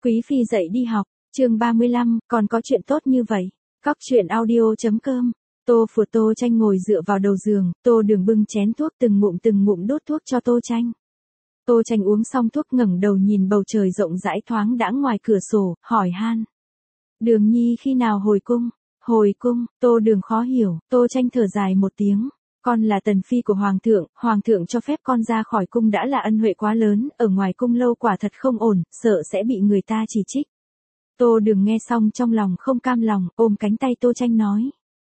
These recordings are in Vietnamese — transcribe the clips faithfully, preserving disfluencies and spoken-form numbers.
Quý phi dậy đi học, chương ba mươi lăm, còn có chuyện tốt như vậy. Cóc truyện audio.com. Tô Phù Tô Tranh ngồi dựa vào đầu giường, Tô Đường bưng chén thuốc từng ngụm từng ngụm đốt thuốc cho Tô Tranh. Tô Tranh uống xong thuốc ngẩng đầu nhìn bầu trời rộng rãi thoáng đãng ngoài cửa sổ, hỏi han. Đường Nhi khi nào hồi cung? Hồi cung, Tô Đường khó hiểu, Tô Tranh thở dài một tiếng. Con là tần phi của Hoàng thượng, Hoàng thượng cho phép con ra khỏi cung đã là ân huệ quá lớn, ở ngoài cung lâu quả thật không ổn, sợ sẽ bị người ta chỉ trích. Tô Đường nghe xong trong lòng không cam lòng, ôm cánh tay Tô Tranh nói.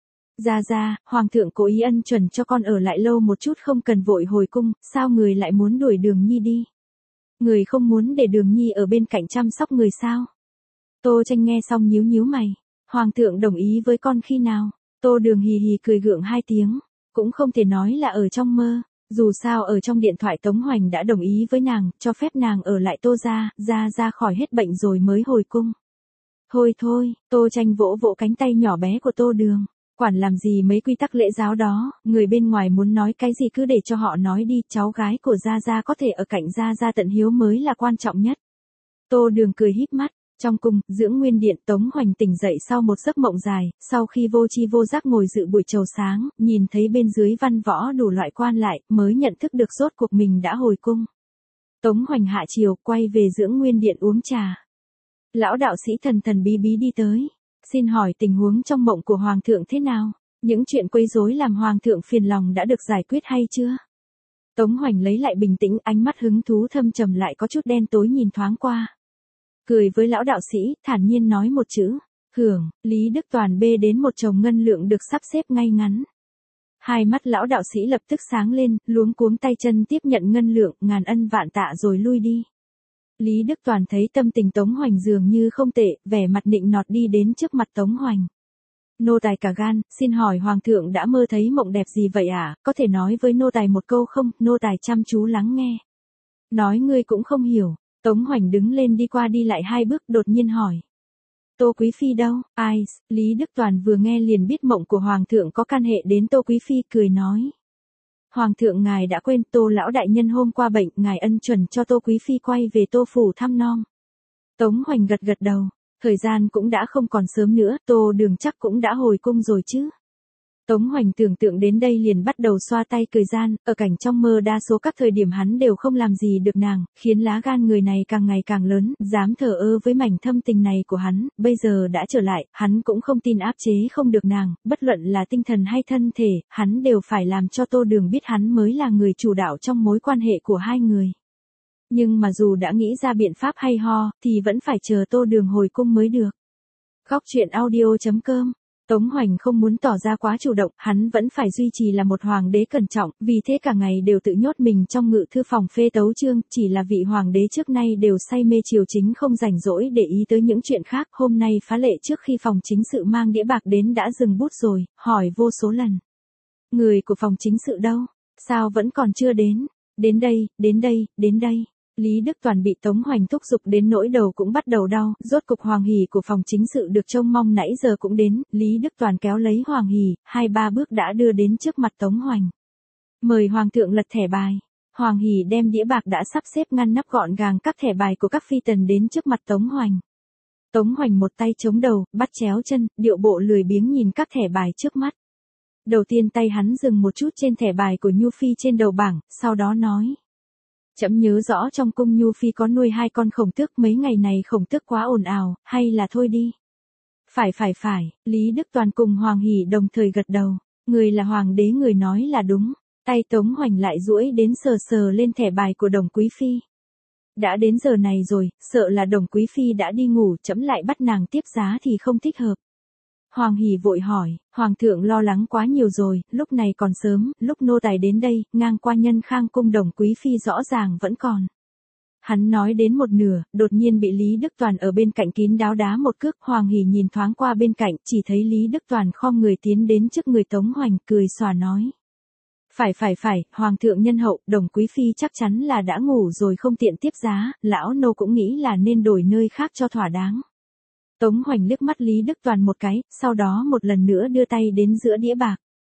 Ra ra, Hoàng thượng cố ý ân chuẩn cho con ở lại lâu một chút không cần vội hồi cung, sao người lại muốn đuổi Đường Nhi đi? Người không muốn để Đường Nhi ở bên cạnh chăm sóc người sao? Tô Tranh nghe xong nhíu nhíu mày. Hoàng thượng đồng ý với con khi nào? Tô Đường hì hì cười gượng hai tiếng. Cũng không thể nói là ở trong mơ, dù sao ở trong điện thoại Tống Hoành đã đồng ý với nàng, cho phép nàng ở lại Tô gia, ra ra khỏi hết bệnh rồi mới hồi cung. Thôi thôi, Tô Tranh vỗ vỗ cánh tay nhỏ bé của Tô Đường, quản làm gì mấy quy tắc lễ giáo đó, người bên ngoài muốn nói cái gì cứ để cho họ nói đi, cháu gái của gia gia có thể ở cạnh gia gia tận hiếu mới là quan trọng nhất. Tô Đường cười híp mắt. Trong cung, dưỡng nguyên điện Tống Hoành tỉnh dậy sau một giấc mộng dài, sau khi vô chi vô giác ngồi dự buổi chầu sáng, nhìn thấy bên dưới văn võ đủ loại quan lại, mới nhận thức được rốt cuộc mình đã hồi cung. Tống Hoành hạ chiều, quay về dưỡng nguyên điện uống trà. Lão đạo sĩ thần thần bí bí đi tới, xin hỏi tình huống trong mộng của Hoàng thượng thế nào? Những chuyện quấy rối làm Hoàng thượng phiền lòng đã được giải quyết hay chưa? Tống Hoành lấy lại bình tĩnh, ánh mắt hứng thú thâm trầm lại có chút đen tối nhìn thoáng qua. Cười với lão đạo sĩ, thản nhiên nói một chữ, hưởng, Lý Đức Toàn bê đến một chồng ngân lượng được sắp xếp ngay ngắn. Hai mắt lão đạo sĩ lập tức sáng lên, luống cuống tay chân tiếp nhận ngân lượng, ngàn ân vạn tạ rồi lui đi. Lý Đức Toàn thấy tâm tình Tống Hoành dường như không tệ, vẻ mặt nịnh nọt đi đến trước mặt Tống Hoành. Nô tài cả gan, xin hỏi Hoàng thượng đã mơ thấy mộng đẹp gì vậy à, có thể nói với nô tài một câu không? Nô tài chăm chú lắng nghe. Nói ngươi cũng không hiểu. Tống Hoành đứng lên đi qua đi lại hai bước đột nhiên hỏi. Tô Quý Phi đâu? Ai? Lý Đức Toàn vừa nghe liền biết mộng của Hoàng thượng có can hệ đến Tô Quý Phi, cười nói. Hoàng thượng ngài đã quên Tô lão đại nhân hôm qua bệnh, ngài ân chuẩn cho Tô Quý Phi quay về Tô phủ thăm nom. Tống Hoành gật gật đầu, thời gian cũng đã không còn sớm nữa, Tô Đường chắc cũng đã hồi cung rồi chứ. Tống Hoành tưởng tượng đến đây liền bắt đầu xoa tay cười gian, ở cảnh trong mơ đa số các thời điểm hắn đều không làm gì được nàng, khiến lá gan người này càng ngày càng lớn, dám thờ ơ với mảnh thâm tình này của hắn, bây giờ đã trở lại, hắn cũng không tin áp chế không được nàng, bất luận là tinh thần hay thân thể, hắn đều phải làm cho Tô Đường biết hắn mới là người chủ đạo trong mối quan hệ của hai người. Nhưng mà dù đã nghĩ ra biện pháp hay ho, thì vẫn phải chờ Tô Đường hồi cung mới được. Cóc truyện audio.com. Tống Hoành không muốn tỏ ra quá chủ động, hắn vẫn phải duy trì là một hoàng đế cẩn trọng, vì thế cả ngày đều tự nhốt mình trong ngự thư phòng phê tấu chương, chỉ là vị hoàng đế trước nay đều say mê triều chính không rảnh rỗi để ý tới những chuyện khác, hôm nay phá lệ trước khi phòng chính sự mang đĩa bạc đến đã dừng bút rồi, hỏi vô số lần. Người của phòng chính sự đâu? Sao vẫn còn chưa đến? Đến đây, đến đây, đến đây. Lý Đức Toàn bị Tống Hoành thúc giục đến nỗi đầu cũng bắt đầu đau, rốt cục Hoàng Hỉ của phòng chính sự được trông mong nãy giờ cũng đến, Lý Đức Toàn kéo lấy Hoàng Hỉ, hai ba bước đã đưa đến trước mặt Tống Hoành. Mời Hoàng thượng lật thẻ bài. Hoàng Hỉ đem đĩa bạc đã sắp xếp ngăn nắp gọn gàng các thẻ bài của các phi tần đến trước mặt Tống Hoành. Tống Hoành một tay chống đầu, bắt chéo chân, điệu bộ lười biếng nhìn các thẻ bài trước mắt. Đầu tiên tay hắn dừng một chút trên thẻ bài của Nhu Phi trên đầu bảng, sau đó nói. Trẫm nhớ rõ trong cung Nhu Phi có nuôi hai con khổng tước, mấy ngày này khổng tước quá ồn ào, hay là thôi đi. Phải phải phải, Lý Đức Toàn cùng Hoàng Hỉ đồng thời gật đầu, người là hoàng đế người nói là đúng, tay Tống Hoành lại duỗi đến sờ sờ lên thẻ bài của Đồng Quý Phi. Đã đến giờ này rồi, sợ là Đồng Quý Phi đã đi ngủ, trẫm lại bắt nàng tiếp giá thì không thích hợp. Hoàng Hỉ vội hỏi, Hoàng thượng lo lắng quá nhiều rồi, lúc này còn sớm, lúc nô tài đến đây, ngang qua Nhân Khang cung Đồng Quý Phi rõ ràng vẫn còn. Hắn nói đến một nửa, đột nhiên bị Lý Đức Toàn ở bên cạnh kín đáo đá một cước, Hoàng Hỉ nhìn thoáng qua bên cạnh, chỉ thấy Lý Đức Toàn khom người tiến đến trước người Tống Hoành, cười xòa nói. Phải phải phải, Hoàng thượng nhân hậu, Đồng Quý Phi chắc chắn là đã ngủ rồi không tiện tiếp giá, lão nô cũng nghĩ là nên đổi nơi khác cho thỏa đáng. Tống Hoành liếc mắt Lý Đức Toàn một cái, sau đó một lần nữa đưa tay đến giữa đĩa bạc.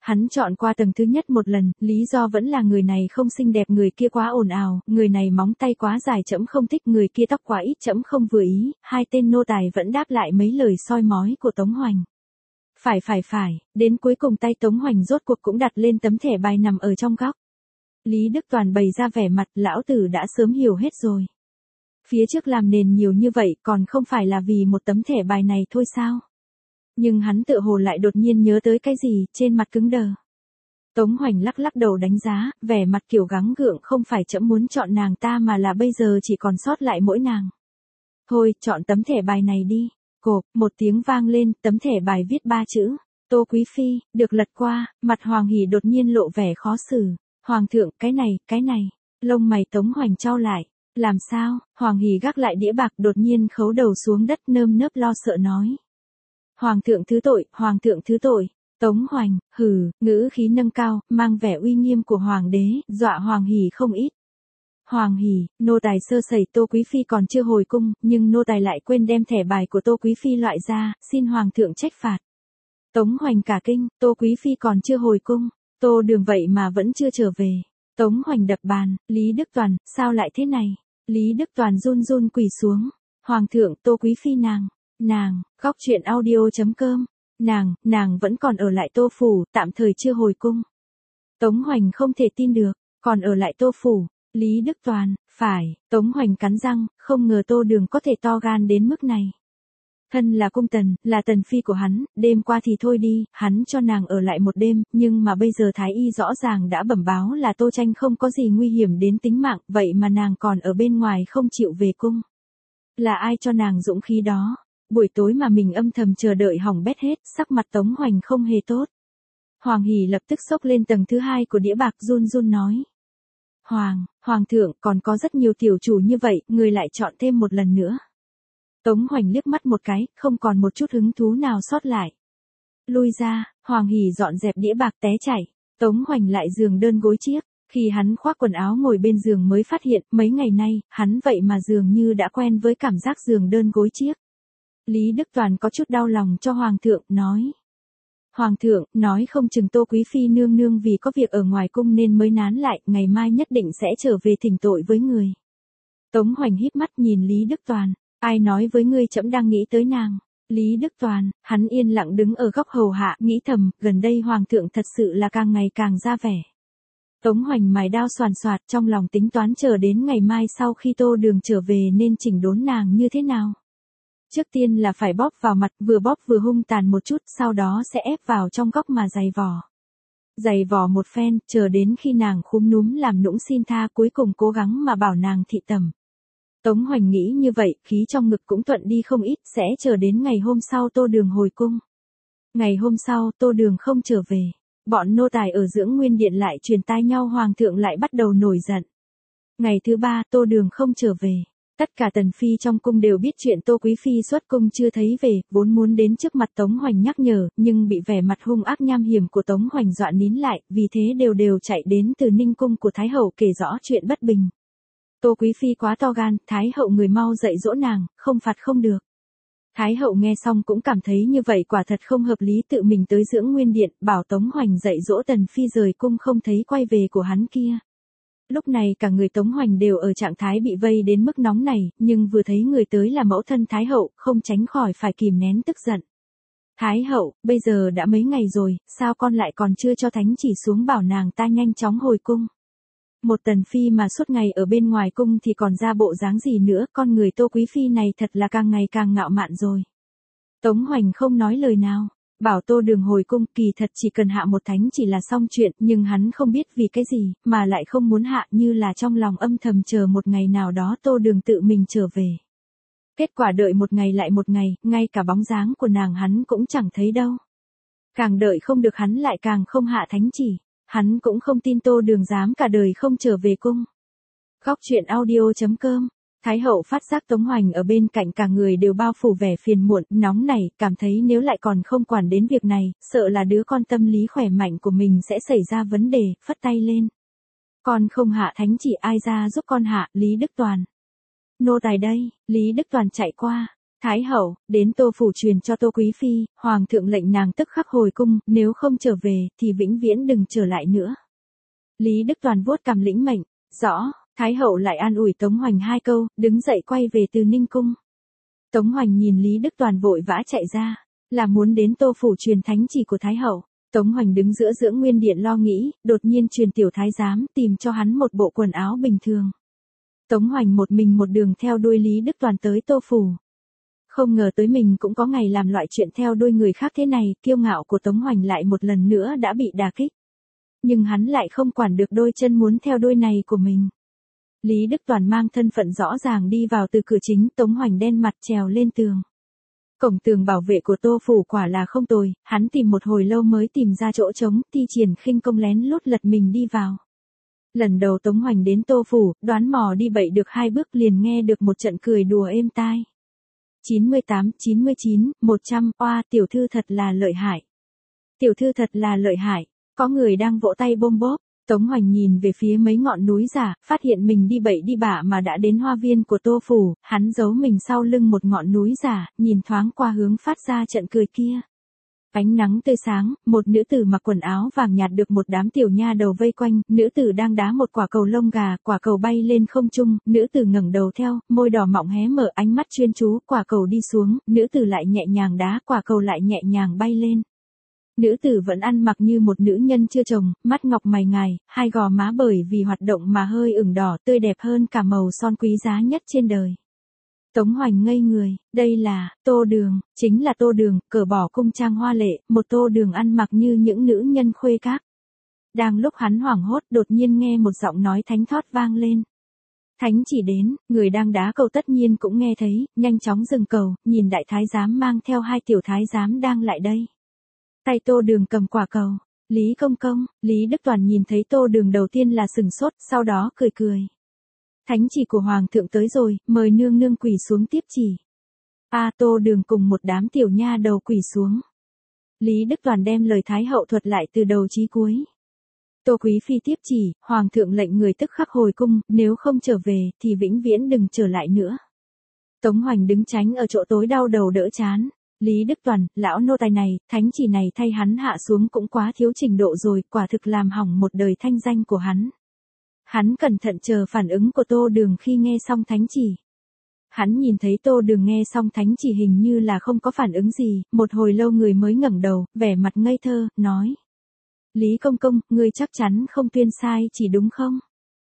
Hắn chọn qua tầng thứ nhất một lần, lý do vẫn là người này không xinh đẹp, người kia quá ồn ào, người này móng tay quá dài trẫm không thích, người kia tóc quá ít trẫm không vừa ý, hai tên nô tài vẫn đáp lại mấy lời soi mói của Tống Hoành. Phải phải phải, đến cuối cùng tay Tống Hoành rốt cuộc cũng đặt lên tấm thẻ bài nằm ở trong góc. Lý Đức Toàn bày ra vẻ mặt, lão tử đã sớm hiểu hết rồi. Phía trước làm nền nhiều như vậy còn không phải là vì một tấm thẻ bài này thôi sao? Nhưng hắn tựa hồ lại đột nhiên nhớ tới cái gì, trên mặt cứng đờ. Tống Hoành lắc lắc đầu đánh giá, vẻ mặt kiểu gắng gượng, không phải trẫm muốn chọn nàng ta mà là bây giờ chỉ còn sót lại mỗi nàng. Thôi, chọn tấm thẻ bài này đi. Cộp, một tiếng vang lên, tấm thẻ bài viết ba chữ. Tô Quý Phi, được lật qua, mặt Hoàng Hỉ đột nhiên lộ vẻ khó xử. Hoàng thượng, cái này, cái này. Lông mày Tống Hoành chau lại. Làm sao? Hoàng Hỉ gác lại đĩa bạc, đột nhiên khấu đầu xuống đất, nơm nớp lo sợ nói. Hoàng thượng thứ tội, hoàng thượng thứ tội. Tống Hoành, hừ, ngữ khí nâng cao, mang vẻ uy nghiêm của hoàng đế, dọa Hoàng Hỉ không ít. Hoàng Hỉ, nô tài sơ sẩy, Tô Quý Phi còn chưa hồi cung, nhưng nô tài lại quên đem thẻ bài của Tô Quý Phi loại ra, xin hoàng thượng trách phạt. Tống Hoành cả kinh, Tô Quý Phi còn chưa hồi cung, Tô Đường vậy mà vẫn chưa trở về. Tống Hoành đập bàn, Lý Đức Toàn, sao lại thế này? Lý Đức Toàn run run quỳ xuống. Hoàng thượng, Tô Quý Phi nàng, nàng, góc truyện audio chấm com, nàng, nàng vẫn còn ở lại Tô Phủ, tạm thời chưa hồi cung. Tống Hoành không thể tin được, còn ở lại Tô Phủ. Lý Đức Toàn, phải, Tống Hoành cắn răng, không ngờ Tô Đường có thể to gan đến mức này. Thân là cung tần, là tần phi của hắn, đêm qua thì thôi đi, hắn cho nàng ở lại một đêm, nhưng mà bây giờ Thái Y rõ ràng đã bẩm báo là Tô Tranh không có gì nguy hiểm đến tính mạng, vậy mà nàng còn ở bên ngoài không chịu về cung. Là ai cho nàng dũng khí đó? Buổi tối mà mình âm thầm chờ đợi hỏng bét hết, sắc mặt Tống Hoành không hề tốt. Hoàng Hỉ lập tức xốc lên tầng thứ hai của đĩa bạc, run run nói. Hoàng, Hoàng thượng, còn có rất nhiều tiểu chủ như vậy, người lại chọn thêm một lần nữa. Tống Hoành liếc mắt một cái, không còn một chút hứng thú nào sót lại. Lui ra, Hoàng Hỉ dọn dẹp đĩa bạc té chảy. Tống Hoành lại giường đơn gối chiếc. Khi hắn khoác quần áo ngồi bên giường mới phát hiện, mấy ngày nay, hắn vậy mà dường như đã quen với cảm giác giường đơn gối chiếc. Lý Đức Toàn có chút đau lòng cho Hoàng thượng, nói. Hoàng thượng, nói không chừng Tô Quý Phi nương nương vì có việc ở ngoài cung nên mới nán lại, ngày mai nhất định sẽ trở về thỉnh tội với người. Tống Hoành híp mắt nhìn Lý Đức Toàn, ai nói với ngươi trẫm đang nghĩ tới nàng. Lý Đức Toàn, hắn yên lặng đứng ở góc hầu hạ, nghĩ thầm, gần đây Hoàng thượng thật sự là càng ngày càng ra vẻ. Tống Hoành mài đao xoàn xoạt, trong lòng tính toán chờ đến ngày mai sau khi Tô Đường trở về nên chỉnh đốn nàng như thế nào. Trước tiên là phải bóp vào mặt, vừa bóp vừa hung tàn một chút, sau đó sẽ ép vào trong góc mà giày vò. Giày vò một phen, chờ đến khi nàng khúm núm làm nũng xin tha, cuối cùng cố gắng mà bảo nàng thị tầm. Tống Hoành nghĩ như vậy, khí trong ngực cũng thuận đi không ít, sẽ chờ đến ngày hôm sau Tô Đường hồi cung. Ngày hôm sau, Tô Đường không trở về. Bọn nô tài ở Dưỡng Nguyên Điện lại truyền tai nhau, Hoàng thượng lại bắt đầu nổi giận. Ngày thứ ba, Tô Đường không trở về. Tất cả tần phi trong cung đều biết chuyện Tô Quý Phi xuất cung chưa thấy về, vốn muốn đến trước mặt Tống Hoành nhắc nhở, nhưng bị vẻ mặt hung ác nham hiểm của Tống Hoành dọa nín lại, vì thế đều đều chạy đến từ Ninh cung của Thái hậu kể rõ chuyện bất bình. Tô Quý Phi quá to gan, Thái hậu người mau dạy dỗ nàng, không phạt không được. Thái hậu nghe xong cũng cảm thấy như vậy quả thật không hợp lý, tự mình tới Dưỡng Nguyên Điện, bảo Tống Hoành dạy dỗ tần phi rời cung không thấy quay về của hắn kia. Lúc này cả người Tống Hoành đều ở trạng thái bị vây đến mức nóng này, nhưng vừa thấy người tới là mẫu thân Thái hậu, không tránh khỏi phải kìm nén tức giận. Thái hậu, bây giờ đã mấy ngày rồi, sao con lại còn chưa cho thánh chỉ xuống bảo nàng ta nhanh chóng hồi cung? Một tần phi mà suốt ngày ở bên ngoài cung thì còn ra bộ dáng gì nữa, con người Tô Quý Phi này thật là càng ngày càng ngạo mạn rồi. Tống Hoành không nói lời nào, bảo Tô Đường hồi cung, kỳ thật chỉ cần hạ một thánh chỉ là xong chuyện, nhưng hắn không biết vì cái gì, mà lại không muốn hạ, như là trong lòng âm thầm chờ một ngày nào đó Tô Đường tự mình trở về. Kết quả đợi một ngày lại một ngày, ngay cả bóng dáng của nàng hắn cũng chẳng thấy đâu. Càng đợi không được hắn lại càng không hạ thánh chỉ. Hắn cũng không tin Tô Đường dám cả đời không trở về cung. Góc truyện audio chấm com. Thái hậu phát giác Tống Hoành ở bên cạnh cả người đều bao phủ vẻ phiền muộn, nóng nảy, cảm thấy nếu lại còn không quản đến việc này, sợ là đứa con tâm lý khỏe mạnh của mình sẽ xảy ra vấn đề, phất tay lên. Con không hạ thánh chỉ, ai ra giúp con hạ, Lý Đức Toàn. Nô tài đây, Lý Đức Toàn chạy qua. Thái hậu, đến Tô phủ truyền cho Tô quý phi, hoàng thượng lệnh nàng tức khắc hồi cung, nếu không trở về, thì vĩnh viễn đừng trở lại nữa. Lý Đức Toàn vuốt cằm lĩnh mệnh, rõ, Thái hậu lại an ủi Tống Hoành hai câu, đứng dậy quay về Từ Ninh cung. Tống Hoành nhìn Lý Đức Toàn vội vã chạy ra, là muốn đến Tô phủ truyền thánh chỉ của Thái hậu. Tống Hoành đứng giữa dưỡng nguyên điện lo nghĩ, đột nhiên truyền tiểu thái giám tìm cho hắn một bộ quần áo bình thường. Tống Hoành một mình một đường theo đuôi Lý Đức Toàn tới Tô phủ. Không ngờ tới mình cũng có ngày làm loại chuyện theo đuôi người khác thế này, kiêu ngạo của Tống Hoành lại một lần nữa đã bị đả kích. Nhưng hắn lại không quản được đôi chân muốn theo đuôi này của mình. Lý Đức Toàn mang thân phận rõ ràng đi vào từ cửa chính, Tống Hoành đen mặt trèo lên tường. Cổng tường bảo vệ của Tô phủ quả là không tồi, hắn tìm một hồi lâu mới tìm ra chỗ trống, thi triển khinh công lén lút lật mình đi vào. Lần đầu Tống Hoành đến Tô phủ, đoán mò đi bậy được hai bước liền nghe được một trận cười đùa êm tai. chín mươi tám, chín mươi chín, một trăm, oa, tiểu thư thật là lợi hại. Tiểu thư thật là lợi hại, có người đang vỗ tay bôm bốp. Tống Hoành nhìn về phía mấy ngọn núi giả, phát hiện mình đi bậy đi bạ mà đã đến hoa viên của Tô phủ, hắn giấu mình sau lưng một ngọn núi giả, nhìn thoáng qua hướng phát ra trận cười kia. Ánh nắng tươi sáng, một nữ tử mặc quần áo vàng nhạt được một đám tiểu nha đầu vây quanh, nữ tử đang đá một quả cầu lông gà, quả cầu bay lên không trung, nữ tử ngẩng đầu theo, môi đỏ mọng hé mở, ánh mắt chuyên chú, quả cầu đi xuống, nữ tử lại nhẹ nhàng đá, quả cầu lại nhẹ nhàng bay lên. Nữ tử vẫn ăn mặc như một nữ nhân chưa chồng, mắt ngọc mày ngài, hai gò má bởi vì hoạt động mà hơi ửng đỏ, tươi đẹp hơn cả màu son quý giá nhất trên đời. Tống Hoành ngây người, đây là, Tô Đường, chính là Tô Đường, cởi bỏ cung trang hoa lệ, một Tô Đường ăn mặc như những nữ nhân khuê các. Đang lúc hắn hoảng hốt đột nhiên nghe một giọng nói thánh thót vang lên. Thánh chỉ đến, người đang đá cầu tất nhiên cũng nghe thấy, nhanh chóng dừng cầu, nhìn đại thái giám mang theo hai tiểu thái giám đang lại đây. Tay Tô Đường cầm quả cầu, Lý công công, Lý Đức Toàn nhìn thấy Tô Đường đầu tiên là sừng sốt, sau đó cười cười. Thánh chỉ của Hoàng thượng tới rồi, mời nương nương quỳ xuống tiếp chỉ. A Tô Đường cùng một đám tiểu nha đầu quỳ xuống. Lý Đức Toàn đem lời Thái hậu thuật lại từ đầu chí cuối. Tô quý phi tiếp chỉ, Hoàng thượng lệnh người tức khắc hồi cung, nếu không trở về, thì vĩnh viễn đừng trở lại nữa. Tống Hoành đứng tránh ở chỗ tối đau đầu đỡ chán. Lý Đức Toàn, lão nô tài này, thánh chỉ này thay hắn hạ xuống cũng quá thiếu trình độ rồi, quả thực làm hỏng một đời thanh danh của hắn. Hắn cẩn thận chờ phản ứng của Tô Đường khi nghe xong thánh chỉ. Hắn nhìn thấy Tô Đường nghe xong thánh chỉ hình như là không có phản ứng gì, một hồi lâu người mới ngẩng đầu, vẻ mặt ngây thơ, nói. Lý công công, ngươi chắc chắn không tuyên sai chỉ đúng không?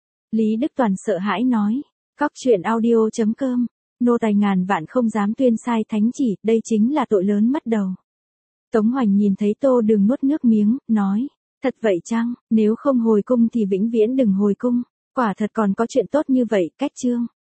Lý Đức Toàn sợ hãi nói. Cóc truyện audio chấm com Nô tài ngàn vạn không dám tuyên sai thánh chỉ, đây chính là tội lớn mất đầu. Tống Hoành nhìn thấy Tô Đường nuốt nước miếng, nói, thật vậy chăng, nếu không hồi cung thì vĩnh viễn đừng hồi cung, quả thật còn có chuyện tốt như vậy, cách chương.